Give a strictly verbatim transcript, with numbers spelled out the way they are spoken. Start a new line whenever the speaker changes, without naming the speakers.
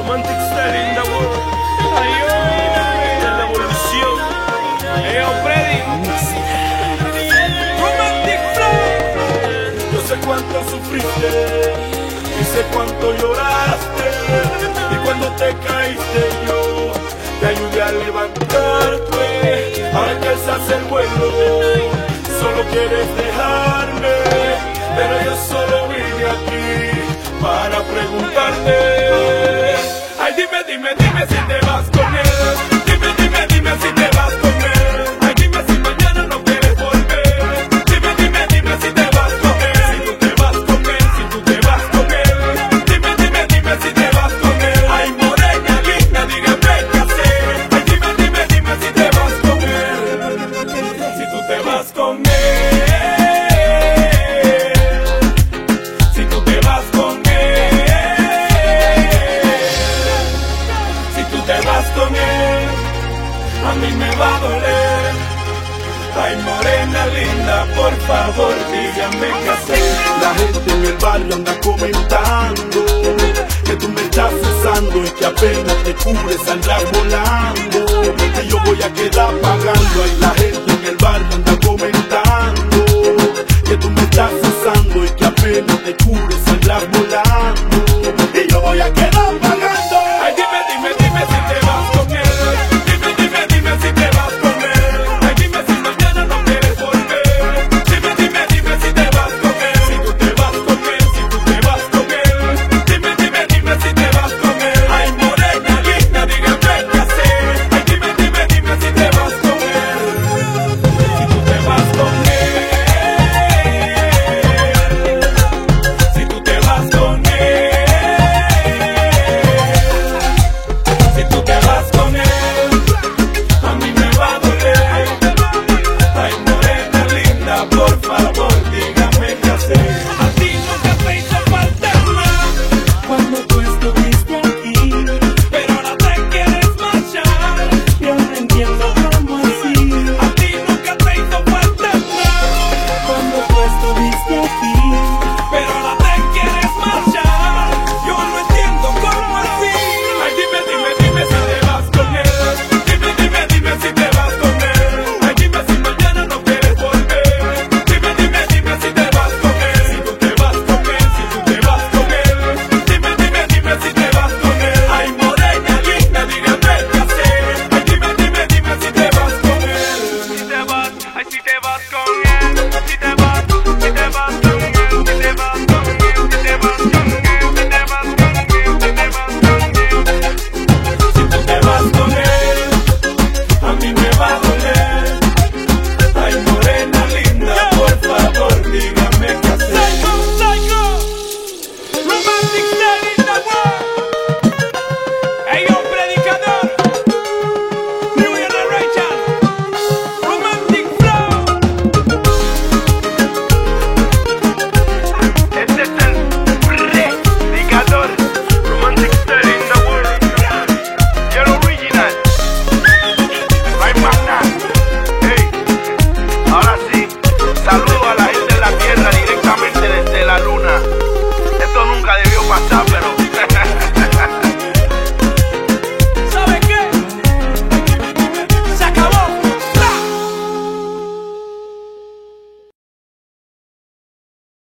Romantic style in the world. Ay, oh, la revolución. Hey, oh, Freddy. Romantic flow.
Yo sé cuánto sufriste y sé cuánto lloraste, y cuando te caíste yo te ayudé a levantarte. Ahora que alzas el vuelo solo quieres dejarme, pero yo solo vine aquí para preguntarte. Ay, dime, dime, dime si te vas con él. Dime, dime, dime si te vas con él. Ay, dime si mañana no quieres volver. Dime, dime, dime si te vas con él. Si tú te vas con él, si tú te vas con él. Dime, dime, dime si te vas con él. Ay, morena linda, dígame qué hacer. Ay, dime, dime, dime si te vas con él. Si tú te vas con él. Si tú te vas con él. Si tú te vas con él, a mí me va a doler. Ay, morena linda, por favor, dígame qué hacer. La gente en el barrio anda comentando que tú me estás usando y que apenas te cubres, saldrás volando.